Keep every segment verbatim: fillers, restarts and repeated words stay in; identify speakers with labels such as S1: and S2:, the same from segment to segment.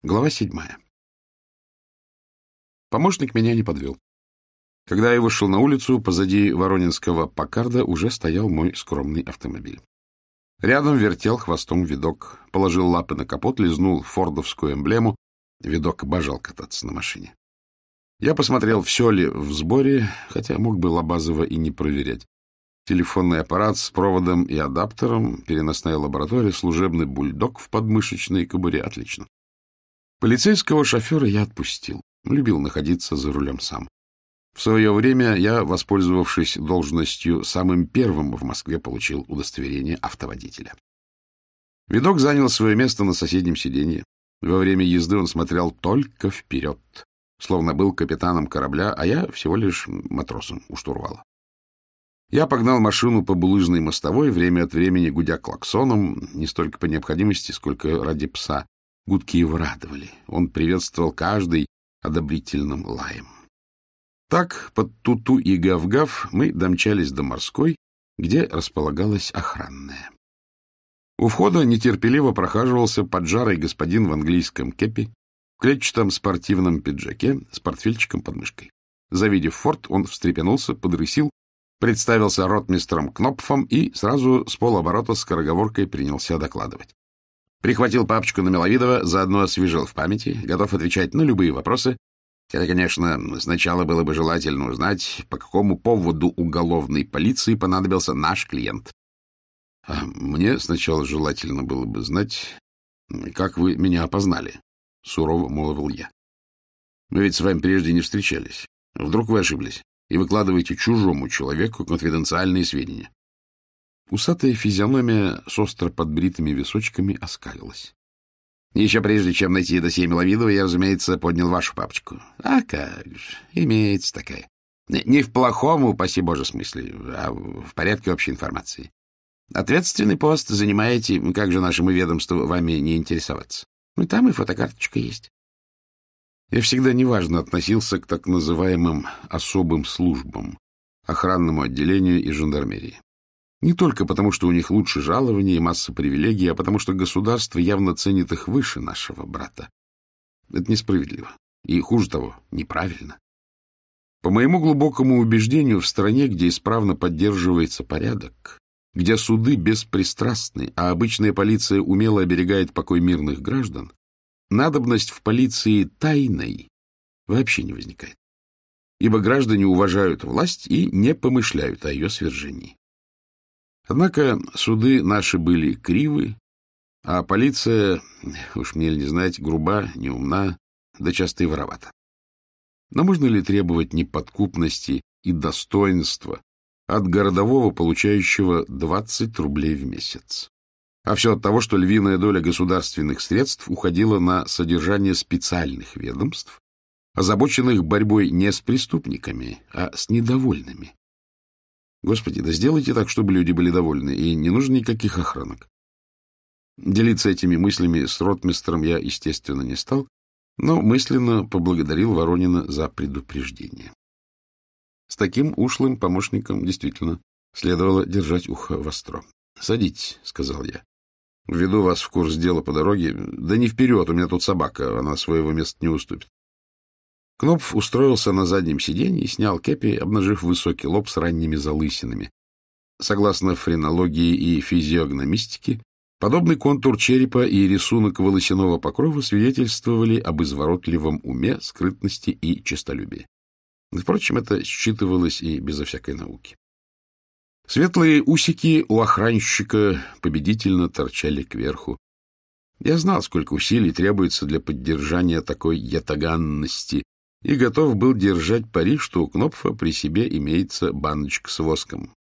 S1: Глава седьмая. Помощник меня не подвел. Когда я вышел на улицу, позади воронинского Паккарда уже стоял мой скромный автомобиль. Рядом вертел хвостом видок, положил лапы на капот, лизнул фордовскую эмблему. Видок обожал кататься на машине. Я посмотрел, все ли в сборе, хотя мог бы Лобазова и не проверять. Телефонный аппарат с проводом и адаптером, переносная лаборатория, служебный бульдог в подмышечной кобуре. Отлично. Полицейского шофера я отпустил. Любил находиться за рулем сам. В свое время я, воспользовавшись должностью, самым первым в Москве получил удостоверение автоводителя. Видок занял свое место на соседнем сиденье. Во время езды он смотрел только вперед, словно был капитаном корабля, а я всего лишь матросом у штурвала. Я погнал машину по булыжной мостовой, время от времени гудя клаксоном, не столько по необходимости, сколько ради пса. Гудки его радовали. Он приветствовал каждый одобрительным лаем. Так, под туту и гав-гав мы домчались до Морской, где располагалась охранная. У входа нетерпеливо прохаживался поджарый господин в английском кепи, в клетчатом спортивном пиджаке с портфельчиком под мышкой. Завидев форт, он встрепенулся, подрысил, представился ротмистром Кнопфом и сразу с полоборота скороговоркой принялся докладывать. Прихватил папочку на Миловидова, заодно освежил в памяти, готов отвечать на любые вопросы. Хотя, конечно, сначала было бы желательно узнать, по какому поводу уголовной полиции понадобился наш клиент. А мне сначала желательно было бы знать, как вы меня опознали, — сурово молвил я. Мы ведь с вами прежде не встречались. Вдруг вы ошиблись и выкладываете чужому человеку конфиденциальные сведения. Усатая физиономия с остро подбритыми височками оскалилась. Еще прежде, чем найти досье Миловидова, я, разумеется, поднял вашу папочку. А как же, имеется такая. Не в плохом, упаси Боже, смысле, а в порядке общей информации. Ответственный пост занимаете, как же нашему ведомству вами не интересоваться? Ну, там и фотокарточка есть. Я всегда неважно относился к так называемым особым службам, охранному отделению и жандармерии. Не только потому, что у них лучше жалования и масса привилегий, а потому что государство явно ценит их выше нашего брата. Это несправедливо. И, хуже того, неправильно. По моему глубокому убеждению, в стране, где исправно поддерживается порядок, где суды беспристрастны, а обычная полиция умело оберегает покой мирных граждан, надобность в полиции тайной вообще не возникает. Ибо граждане уважают власть и не помышляют о ее свержении. Однако суды наши были кривы, а полиция, уж мне ли не знать, груба, неумна, да часто и воровата. Но можно ли требовать неподкупности и достоинства от городового, получающего двадцать рублей в месяц? А все от того, что львиная доля государственных средств уходила на содержание специальных ведомств, озабоченных борьбой не с преступниками, а с недовольными. Господи, да сделайте так, чтобы люди были довольны, и не нужно никаких охранок. Делиться этими мыслями с ротмистром я, естественно, не стал, но мысленно поблагодарил Воронина за предупреждение. С таким ушлым помощником действительно следовало держать ухо востро. — Садитесь, — сказал я. — Введу вас в курс дела по дороге. Да не вперед, у меня тут собака, она своего места не уступит. Кнопф устроился на заднем сиденье и снял кепи, обнажив высокий лоб с ранними залысинами. Согласно френологии и физиогномистике, подобный контур черепа и рисунок волосяного покрова свидетельствовали об изворотливом уме, скрытности и честолюбии. Впрочем, это считывалось и безо всякой науки. Светлые усики у охранщика победительно торчали кверху. Я знал, сколько усилий требуется для поддержания такой ятаганности, и готов был держать пари, что у Кнопфа при себе имеется баночка с воском.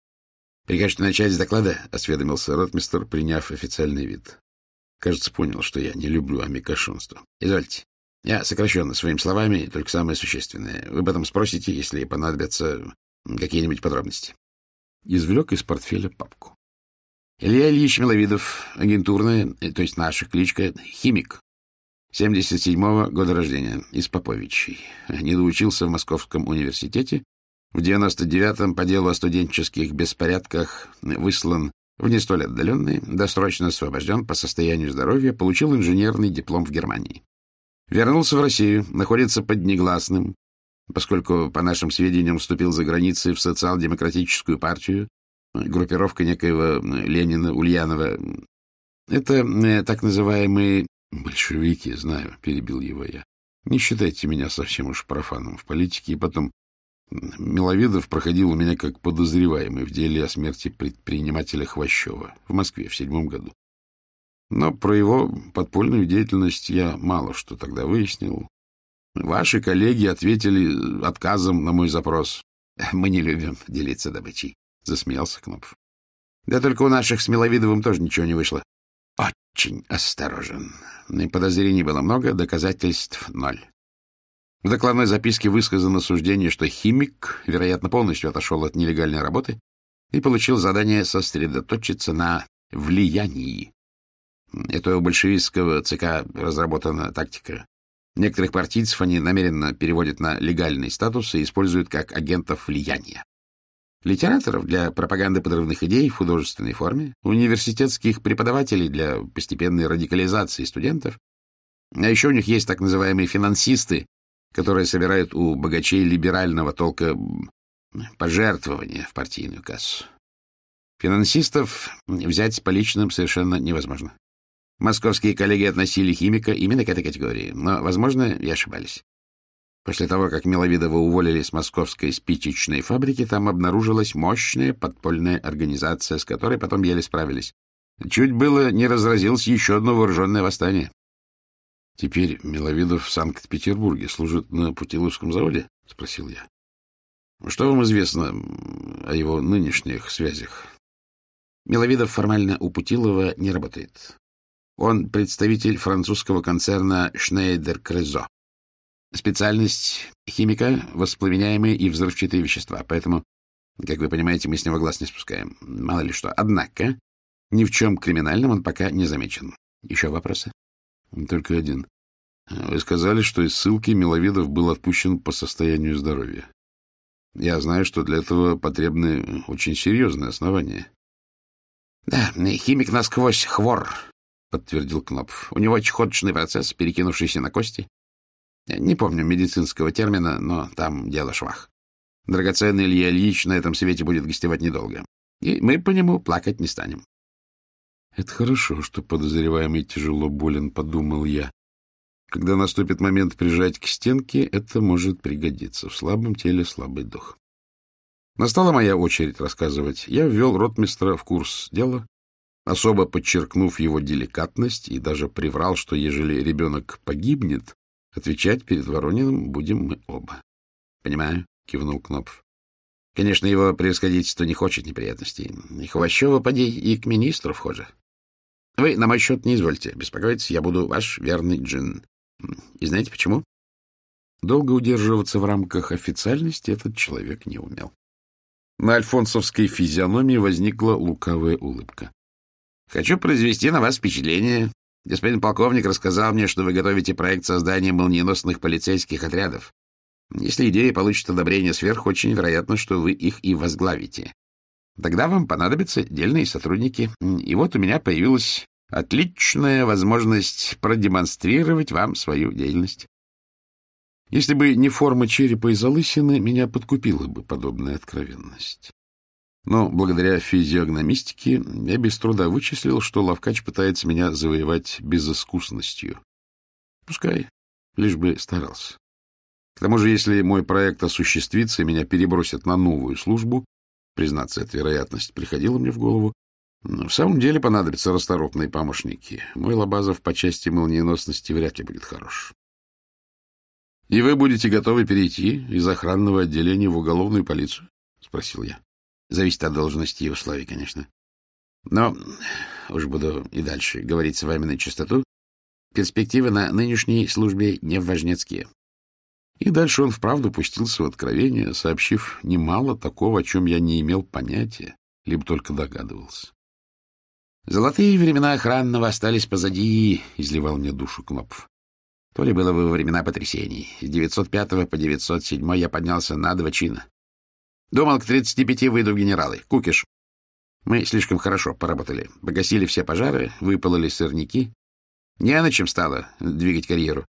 S1: — Прикажете начать с доклада? — осведомился ротмистр, приняв официальный вид. Кажется, понял, что я не люблю амикошонство. — Извольте. Я сокращенно своими словами, только самое существенное. Вы об этом спросите, если понадобятся какие-нибудь подробности. Извлек из портфеля папку. Илья Ильич Миловидов, агентурная, то есть наша кличка, химик. семьдесят седьмого года рождения, из Поповичей. Не доучился в Московском университете. В девяносто девятом по делу о студенческих беспорядках выслан в не столь отдаленный, досрочно освобожден по состоянию здоровья, получил инженерный диплом в Германии. Вернулся в Россию, находится под негласным, поскольку, по нашим сведениям, вступил за границей в социал-демократическую партию, группировка некоего Ленина, Ульянова. Это э, так называемые большевики, знаю, перебил его я. Не считайте меня совсем уж профаном в политике. И потом, Миловидов проходил у меня как подозреваемый в деле о смерти предпринимателя Хвощева в Москве в седьмом году. Но про его подпольную деятельность я мало что тогда выяснил. Ваши коллеги ответили отказом на мой запрос. — Мы не любим делиться добычей, — засмеялся Кнопф. — Да только у наших с Миловидовым тоже ничего не вышло. Очень осторожен. Подозрений было много, доказательств ноль. В докладной записке высказано суждение, что химик, вероятно, полностью отошел от нелегальной работы и получил задание сосредоточиться на влиянии. Это у большевистского ЦК разработана тактика. Некоторых партийцев они намеренно переводят на легальный статус и используют как агентов влияния. Литераторов для пропаганды подрывных идей в художественной форме, университетских преподавателей для постепенной радикализации студентов. А еще у них есть так называемые финансисты, которые собирают у богачей либерального толка пожертвования в партийную кассу. Финансистов взять по личным совершенно невозможно. Московские коллеги относили химика именно к этой категории, но, возможно, и ошибались. После того, как Миловидова уволили с московской спичечной фабрики, там обнаружилась мощная подпольная организация, с которой потом еле справились. Чуть было не разразилось еще одно вооруженное восстание. — Теперь Миловидов в Санкт-Петербурге служит на Путиловском заводе? — спросил я. — Что вам известно о его нынешних связях? Миловидов формально у Путилова не работает. Он представитель французского концерна «Шнейдер-Крезо». Специальность химика — воспламеняемые и взрывчатые вещества, поэтому, как вы понимаете, мы с него глаз не спускаем. Мало ли что. Однако ни в чем криминальном он пока не замечен. Еще вопросы? Только один. Вы сказали, что из ссылки Миловидов был отпущен по состоянию здоровья. Я знаю, что для этого потребны очень серьезные основания. — Да, химик насквозь хвор, — подтвердил Кнопф. — У него чехоточный процесс, перекинувшийся на кости. Не помню медицинского термина, но там дело швах. Драгоценный Илья Ильич на этом свете будет гостевать недолго. И мы по нему плакать не станем. — Это хорошо, что подозреваемый тяжело болен, — подумал я. Когда наступит момент прижать к стенке, это может пригодиться. В слабом теле слабый дух. Настала моя очередь рассказывать. Я ввел ротмистра в курс дела, особо подчеркнув его деликатность, и даже приврал, что ежели ребенок погибнет, отвечать перед Ворониным будем мы оба. — Понимаю, — кивнул Кнопф. — Конечно, его превосходительство не хочет неприятностей. И Хвощева, поди, и к министру вхоже. Вы на мой счет не извольте беспокоиться, я буду ваш верный джин. И знаете почему? Долго удерживаться в рамках официальности этот человек не умел. На альфонсовской физиономии возникла лукавая улыбка. — Хочу произвести на вас впечатление. Господин полковник рассказал мне, что вы готовите проект создания молниеносных полицейских отрядов. Если идея получит одобрение сверху, очень вероятно, что вы их и возглавите. Тогда вам понадобятся дельные сотрудники. И вот у меня появилась отличная возможность продемонстрировать вам свою деятельность. Если бы не форма черепа и залысины, меня подкупила бы подобная откровенность. Но благодаря физиогномистике я без труда вычислил, что Лавкач пытается меня завоевать безыскусностью. Пускай, лишь бы старался. К тому же, если мой проект осуществится и меня перебросят на новую службу, признаться, эта вероятность приходила мне в голову, в самом деле понадобятся расторопные помощники. Мой Лобазов по части молниеносности вряд ли будет хорош. — И вы будете готовы перейти из охранного отделения в уголовную полицию? — спросил я. — Зависит от должности и условий, конечно. Но уж буду и дальше говорить с вами на чистоту. Перспективы на нынешней службе не важнецкие. И дальше он вправду пустился в откровение, сообщив немало такого, о чем я не имел понятия, либо только догадывался. «Золотые времена охранного остались позади», — изливал мне душу Кнопф. «То ли было во времена потрясений. С девятьсот пятого по девятьсот седьмой я поднялся на два чина. Думал, к тридцати пяти выйду в генералы. Кукиш. Мы слишком хорошо поработали. Погасили все пожары, выпалоли сорняки. Не на чем стало двигать карьеру.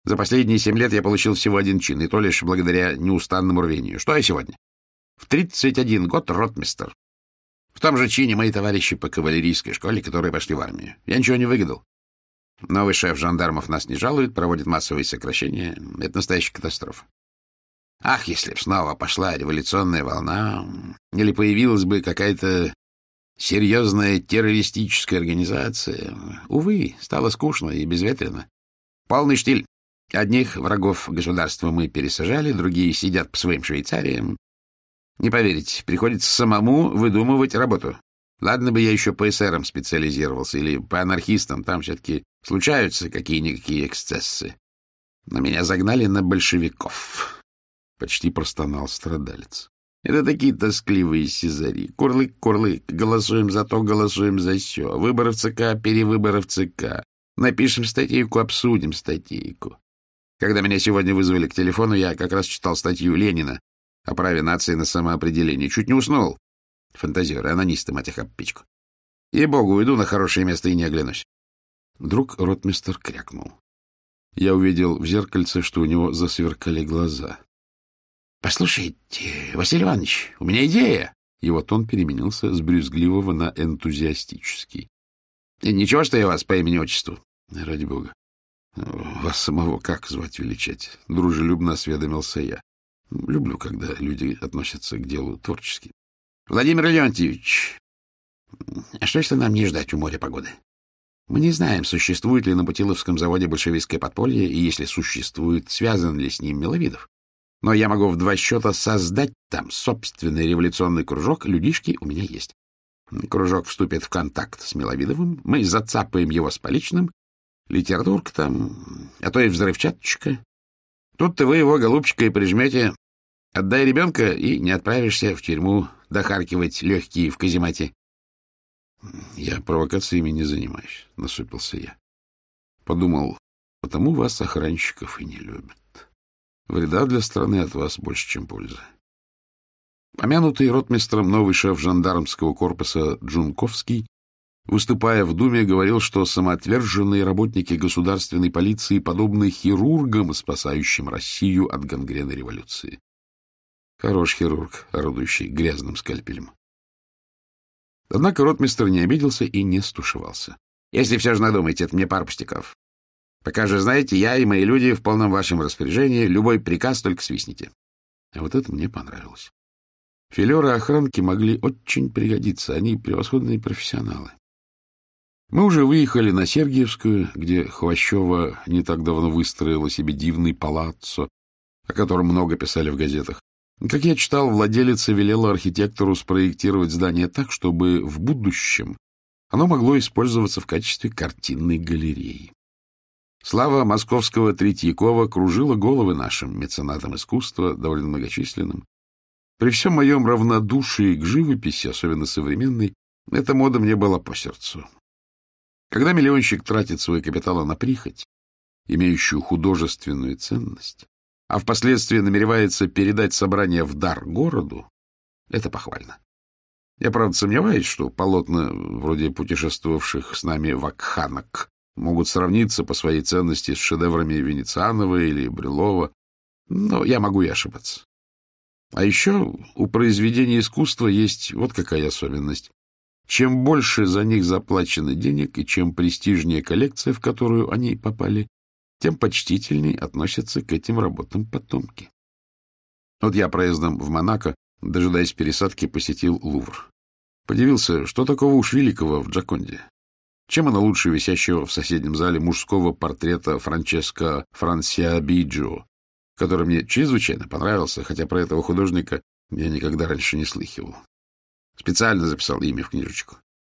S1: За последние семь лет я получил всего один чин, и то лишь благодаря неустанному рвению. Что я сегодня? В тридцать один год ротмистр. В том же чине мои товарищи по кавалерийской школе, которые пошли в армию. Я ничего не выгадал. Новый шеф жандармов нас не жалует, проводит массовые сокращения. Это настоящая катастрофа. Ах, если б снова пошла революционная волна, или появилась бы какая-то серьезная террористическая организация. Увы, стало скучно и безветренно. Полный штиль. Одних врагов государства мы пересажали, другие сидят по своим Швейцариям. Не поверите, приходится самому выдумывать работу. Ладно бы я еще по эсерам специализировался или по анархистам, там все-таки случаются какие-никакие эксцессы. Но меня загнали на большевиков. Почти простонал страдалец. Это такие тоскливые сизари. Курлык, курлык, голосуем за то, голосуем за сё. Выборы в ЦК, перевыборы в ЦК. Напишем статейку, обсудим статейку. Когда меня сегодня вызвали к телефону, я как раз читал статью Ленина о праве нации на самоопределение. Чуть не уснул. Фантазеры, анонисты, мать их об печку. Ей-богу, уйду на хорошее место и не оглянусь. Вдруг ротмистр крякнул. Я увидел в зеркальце, что у него засверкали глаза. — Послушайте, Василий Иванович, у меня идея. Его тон переменился с брюзгливого на энтузиастический. — Ничего, что я вас по имени-отчеству? — Ради бога. — Вас самого как звать величать? — дружелюбно осведомился я. Люблю, когда люди относятся к делу творчески. — Владимир Леонтьевич, а что, если нам не ждать у моря погоды? Мы не знаем, существует ли на Путиловском заводе большевистское подполье, и если существует, связан ли с ним Миловидов. Но я могу в два счета создать там собственный революционный кружок, людишки у меня есть. Кружок вступит в контакт с Миловидовым, мы зацапаем его с поличным, литературка там, а то и взрывчаточка. Тут-то вы его, голубчика, и прижмете. Отдай ребенка, и не отправишься в тюрьму дохаркивать легкие в каземате. — Я провокациями не занимаюсь, — насупился я. Подумал, потому вас, охранщиков, и не любят. Вреда для страны от вас больше, чем пользы. Помянутый ротмистром новый шеф жандармского корпуса Джунковский, выступая в Думе, говорил, что самоотверженные работники государственной полиции подобны хирургам, спасающим Россию от гангрены революции. Хорош хирург, орудующий грязным скальпелем. Однако ротмистр не обиделся и не стушевался. — Если все же надумаете, это мне пара пустяков. Пока же, знаете, я и мои люди в полном вашем распоряжении, любой приказ только свистните. А вот это мне понравилось. Филеры охранки могли очень пригодиться, они превосходные профессионалы. Мы уже выехали на Сергиевскую, где Хвощева не так давно выстроила себе дивный палаццо, о котором много писали в газетах. Как я читал, владелица велела архитектору спроектировать здание так, чтобы в будущем оно могло использоваться в качестве картинной галереи. Слава московского Третьякова кружила головы нашим меценатам искусства, довольно многочисленным. При всем моем равнодушии к живописи, особенно современной, эта мода мне была по сердцу. Когда миллионщик тратит свой капитал на прихоть, имеющую художественную ценность, а впоследствии намеревается передать собрание в дар городу, это похвально. Я, правда, сомневаюсь, что полотна, вроде путешествовавших с нами вакханок, могут сравниться по своей ценности с шедеврами Венецианова или Брюлова, но я могу и ошибаться. А еще у произведений искусства есть вот какая особенность. Чем больше за них заплачено денег и чем престижнее коллекция, в которую они попали, тем почтительней относятся к этим работам потомки. Вот я проездом в Монако, дожидаясь пересадки, посетил Лувр. Подивился, что такого уж великого в Джоконде. Чем она лучше висящего в соседнем зале мужского портрета Франческо Франсиабиджио, который мне чрезвычайно понравился, хотя про этого художника я никогда раньше не слыхивал. Специально записал имя в книжечку.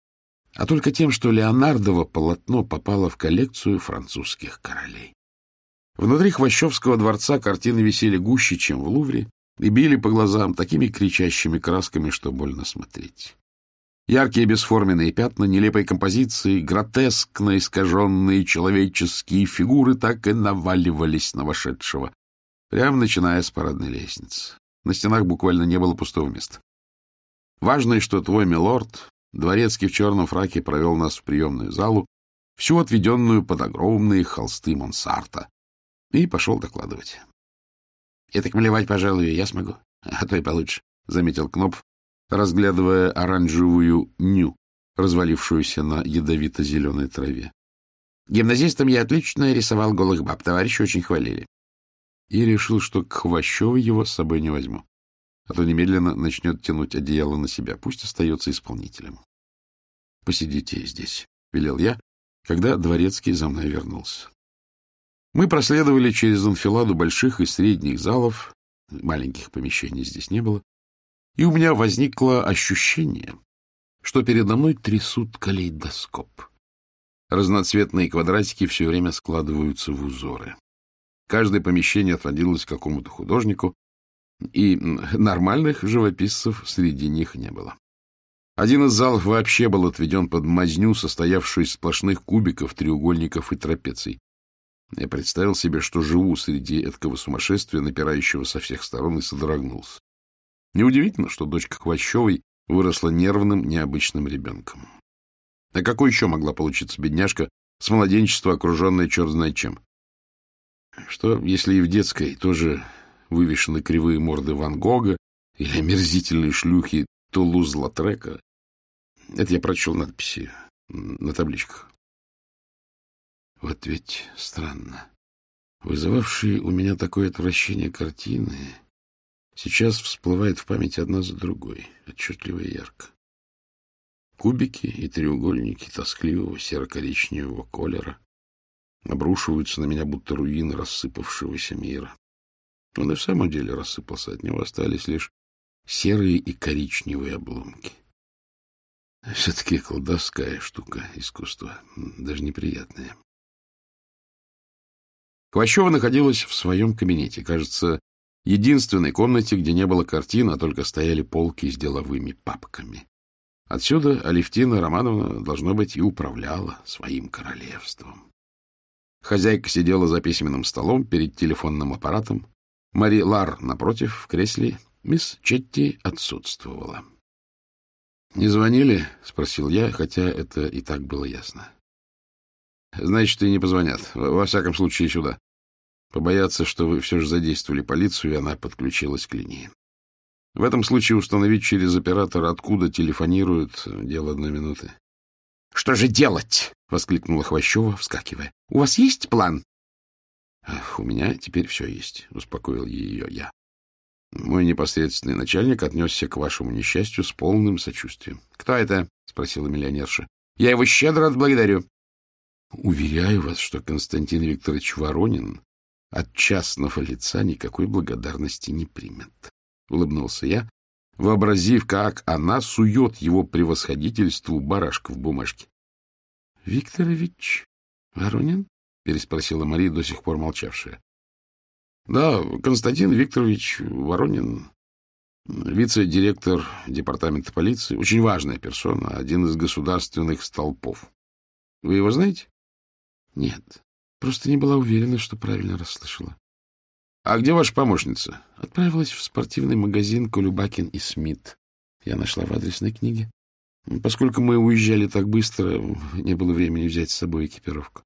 S1: А только тем, что Леонардово полотно попало в коллекцию французских королей. Внутри Хвощевского дворца картины висели гуще, чем в Лувре, и били по глазам такими кричащими красками, что больно смотреть. Яркие бесформенные пятна, нелепые композиции, гротескно искаженные человеческие фигуры так и наваливались на вошедшего, прямо начиная с парадной лестницы. На стенах буквально не было пустого места. Важно, что твой милорд, дворецкий в черном фраке, провел нас в приемную залу, всю отведенную под огромные холсты Монсарта. и пошел докладывать. — Я так малевать, пожалуй, я смогу, а то и получше, — заметил Кнопф, разглядывая оранжевую ню, развалившуюся на ядовито-зеленой траве. — Гимназистом я отлично рисовал голых баб, товарищи очень хвалили. И решил, что к Хвощевой его с собой не возьму, а то немедленно начнет тянуть одеяло на себя, пусть остается исполнителем. — Посидите здесь, — велел я, когда Дворецкий за мной вернулся. Мы проследовали через анфиладу больших и средних залов, маленьких помещений здесь не было, и у меня возникло ощущение, что передо мной трясут калейдоскоп. Разноцветные квадратики все время складываются в узоры. Каждое помещение отводилось какому-то художнику, и нормальных живописцев среди них не было. Один из залов вообще был отведен под мазню, состоявшую из сплошных кубиков, треугольников и трапеций. Я представил себе, что живу среди этого сумасшествия, напирающего со всех сторон, и содрогнулся. Неудивительно, что дочка Хвощевой выросла нервным, необычным ребенком. А какой еще могла получиться бедняжка, с младенчества окруженная черт знает чем? Что, если и в детской тоже вывешены кривые морды Ван Гога или омерзительные шлюхи Тулуз-Латрека? Это я прочел надписи на табличках. Вот ведь странно. Вызывавшие у меня такое отвращение картины сейчас всплывают в памяти одна за другой, отчетливо и ярко. Кубики и треугольники тоскливого серо-коричневого колера обрушиваются на меня, будто руины рассыпавшегося мира. Он и в самом деле рассыпался, от него остались лишь серые и коричневые обломки. Все-таки колдовская штука искусства, даже неприятная. Хвощева находилась в своем кабинете, кажется, единственной комнате, где не было картин, а только стояли полки с деловыми папками. Отсюда Алевтина Романовна, должно быть, и управляла своим королевством. Хозяйка сидела за письменным столом перед телефонным аппаратом. Мари Лар, напротив, в кресле. Мисс Четти отсутствовала. — Не звонили? — спросил я, хотя это и так было ясно. — Значит, и не позвонят. Во всяком случае, сюда. Побоятся, что вы все же задействовали полицию, и она подключилась к линии. В этом случае установить через оператора, откуда телефонируют, дело одной минуты. — Что же делать? — воскликнула Хвощева, вскакивая. — У вас есть план? — У меня теперь все есть, — успокоил ее я. Мой непосредственный начальник отнесся к вашему несчастью с полным сочувствием. — Кто это? — спросила миллионерша. — Я его щедро отблагодарю. — Уверяю вас, что Константин Викторович Воронин от частного лица никакой благодарности не примет. — улыбнулся я, вообразив, как она сует его превосходительству барашка в бумажке. — Викторович Воронин? — переспросила Мария, до сих пор молчавшая. — Да, Константин Викторович Воронин, вице-директор департамента полиции, очень важная персона, один из государственных столпов. Вы его знаете? — Нет, просто не была уверена, что правильно расслышала. — А где ваша помощница? — Отправилась в спортивный магазин «Колюбакин и Смит». Я нашла в адресной книге. Поскольку мы уезжали так быстро, не было времени взять с собой экипировку.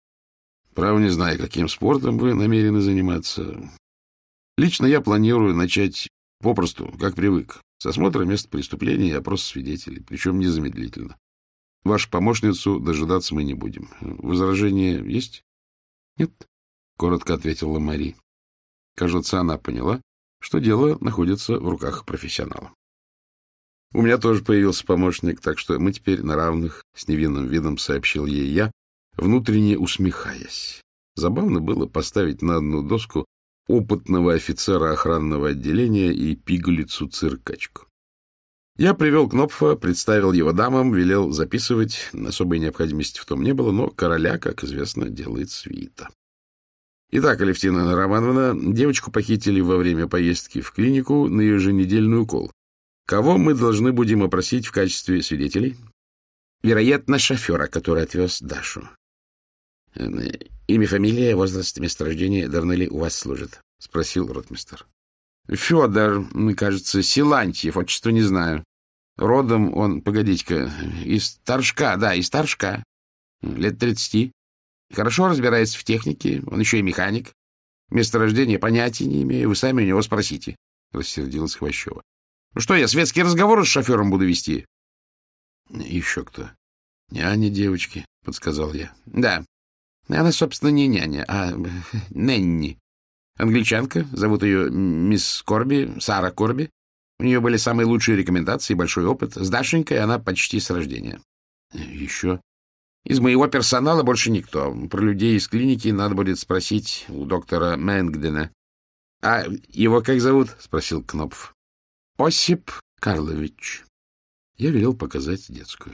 S1: — Право не знаю, каким спортом вы намерены заниматься. Лично я планирую начать попросту, как привык, с осмотра места преступления и опроса свидетелей, причем незамедлительно. Вашу помощницу дожидаться мы не будем. Возражения есть? — Нет, — коротко ответила Мари. Кажется, она поняла, что дело находится в руках профессионала. У меня тоже появился помощник, так что мы теперь на равных, с невинным видом сообщил ей я, внутренне усмехаясь. Забавно было поставить на одну доску опытного офицера охранного отделения и пигалицу-циркачку. Я привел Кнопфа, представил его дамам, велел записывать. Особой необходимости в том не было, но короля, как известно, делает свита. Итак, Алевтина Романовна, девочку похитили во время поездки в клинику на еженедельный укол. Кого мы должны будем опросить в качестве свидетелей? Вероятно, шофера, который отвез Дашу. Имя, фамилия, возраст, место рождения давно ли у вас служит? — спросил ротмистр. Федор, кажется, Силантьев, отчество не знаю. Родом он, погодите-ка, из Торжка, да, из Торжка. Лет тридцати. Хорошо разбирается в технике, он еще и механик. Место рождения понятия не имею, вы сами у него спросите, — рассердилась Хвощева. — Ну что, я светские разговоры с шофером буду вести? — Еще кто? — Няня девочки, — подсказал я. — Да. Она, собственно, не няня, а Нэнни. Англичанка, зовут ее мисс Корби, Сара Корби. У нее были самые лучшие рекомендации и большой опыт. С Дашенькой она почти с рождения. — Еще? — Из моего персонала больше никто. Про людей из клиники надо будет спросить у доктора Мэнгдена. — А его как зовут? — спросил Кнопф. — Осип Карлович. Я велел показать детскую.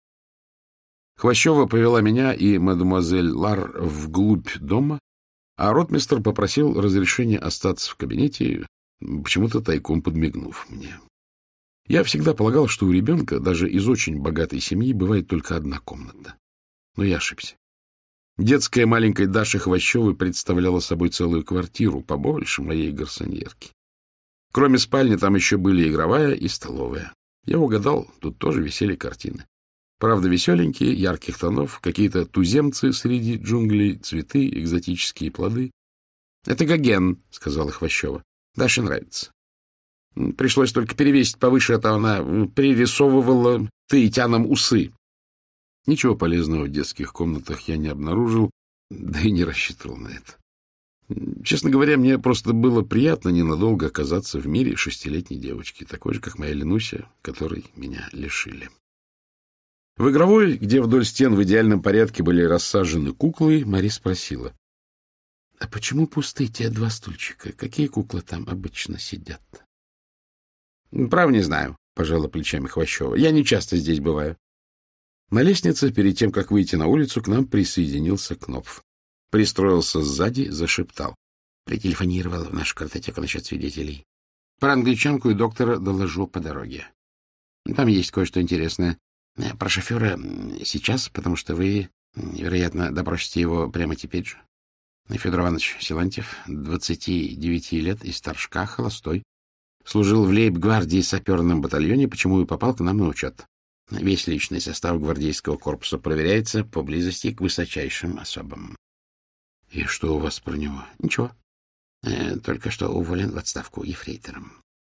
S1: Хвощева повела меня и мадемуазель Лар вглубь дома, а ротмистр попросил разрешения остаться в кабинете, почему-то тайком подмигнув мне. Я всегда полагал, что у ребенка, даже из очень богатой семьи, бывает только одна комната. Но я ошибся. Детская маленькой Даши Хвощевой представляла собой целую квартиру, побольше моей гарсоньерки. Кроме спальни там еще были игровая и столовая. Я угадал, тут тоже висели картины. Правда, веселенькие, ярких тонов, какие-то туземцы среди джунглей, цветы, экзотические плоды. — Это Гоген, — сказала Хвощева. — Даше нравится. Пришлось только перевесить повыше, а то она пририсовывала таитянам усы. Ничего полезного в детских комнатах я не обнаружил, да и не рассчитывал на это. Честно говоря, мне просто было приятно ненадолго оказаться в мире шестилетней девочки, такой же, как моя Ленуся, которой меня лишили. В игровой, где вдоль стен в идеальном порядке были рассажены куклы, Мари спросила: — А почему пустые те два стульчика? Какие куклы там обычно сидят? — Право не знаю, — пожала плечами Хвощева. — Я не часто здесь бываю. На лестнице, перед тем, как выйти на улицу, к нам присоединился Кнопф. Пристроился сзади, зашептал. Прителефонировал в нашу картотеку насчет свидетелей. Про англичанку и доктора доложу по дороге. Там есть кое-что интересное. Про шофера сейчас, потому что вы, вероятно, допросите его прямо теперь же. Федор Иванович Силантьев, двадцати девяти лет, из Торжка, холостой. Служил в лейб-гвардии саперном батальоне, почему и попал к нам на учет. Весь личный состав гвардейского корпуса проверяется по близости к высочайшим особам. — И что у вас про него? — Ничего. Э, только что уволен в отставку ефрейтором.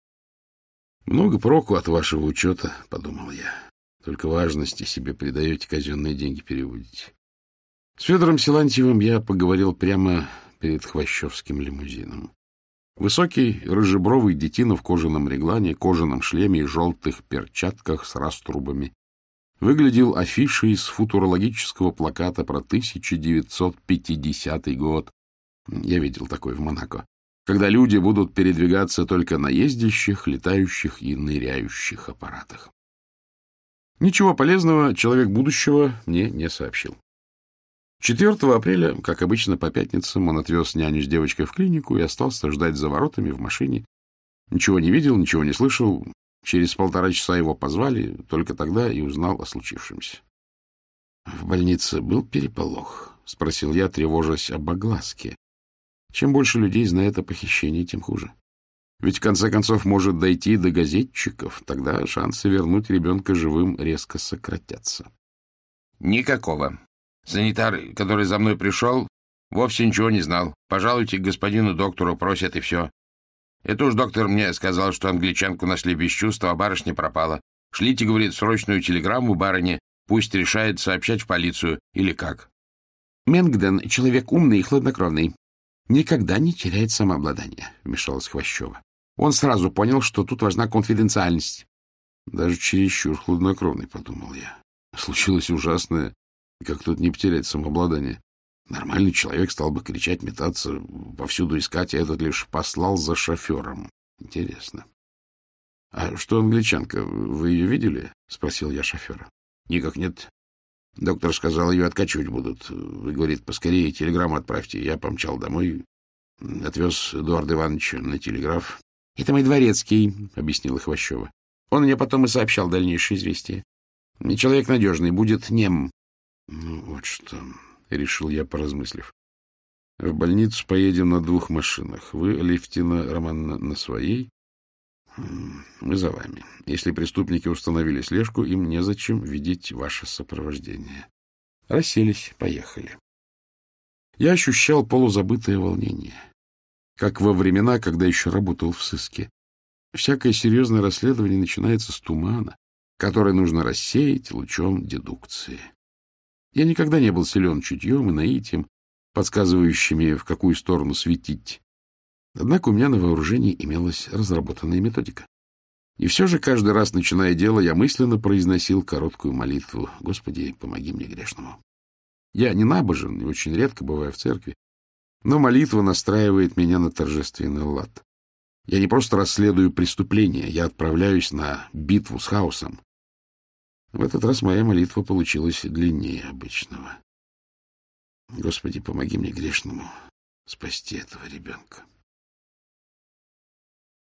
S1: — Много проку от вашего учета, — подумал я. Только важности себе придаете, казенные деньги переводите. С Федором Силантьевым я поговорил прямо перед хвощевским лимузином. Высокий, рыжебровый детина в кожаном реглане, кожаном шлеме и желтых перчатках с раструбами выглядел афишей из футурологического плаката про тысяча девятьсот пятидесятый год. Я видел такой в Монако. Когда люди будут передвигаться только на ездящих, летающих и ныряющих аппаратах. Ничего полезного человек будущего мне не сообщил. четвёртого апреля, как обычно по пятницам, он отвез няню с девочкой в клинику и остался ждать за воротами в машине. Ничего не видел, ничего не слышал. Через полтора часа его позвали, только тогда и узнал о случившемся. — В больнице был переполох? — спросил я, тревожась об огласке. Чем больше людей знает о похищении, тем хуже. Ведь в конце концов может дойти до газетчиков, тогда шансы вернуть ребенка живым резко сократятся. — Никакого. Санитар, который за мной пришел, вовсе ничего не знал. Пожалуйте к господину доктору, просят, и все. Это уж доктор мне сказал, что англичанку нашли без чувства, а барышня пропала. Шлите, говорит, срочную телеграмму барыне, пусть решает сообщать в полицию, или как. Мэнгден — человек умный и хладнокровный. Никогда не теряет самообладание, — вмешалась Хвощева. Он сразу понял, что тут важна конфиденциальность. Даже чересчур хладнокровный, — подумал я. Случилось ужасное. Как тут не потерять самообладание? Нормальный человек стал бы кричать, метаться, повсюду искать, а этот лишь послал за шофером. Интересно. — А что англичанка? Вы ее видели? — спросил я шофера. — Никак нет. Доктор сказал, ее откачивать будут. Вы, говорит, поскорее телеграмму отправьте. Я помчал домой, отвез Эдуарда Ивановича на телеграф. — Это мой дворецкий, — объяснила Хвощева. Он мне потом и сообщал дальнейшее известие. Человек надежный, будет нем. — Ну, вот что, — решил я, поразмыслив. — В больницу поедем на двух машинах. Вы, Алевтина Романовна, на своей. Мы за вами. Если преступники установили слежку, им незачем видеть ваше сопровождение. Расселись, поехали. Я ощущал полузабытое волнение. как во времена, когда еще работал в сыске. Всякое серьезное расследование начинается с тумана, который нужно рассеять лучом дедукции. Я никогда не был силен чутьем и наитием, подсказывающими, в какую сторону светить. Однако у меня на вооружении имелась разработанная методика. И все же каждый раз, начиная дело, я мысленно произносил короткую молитву: «Господи, помоги мне грешному». Я не набожен и очень редко бываю в церкви, но молитва настраивает меня на торжественный лад. Я не просто расследую преступление, я отправляюсь на битву с хаосом. В этот раз моя молитва получилась длиннее обычного. Господи, помоги мне грешному спасти этого ребенка.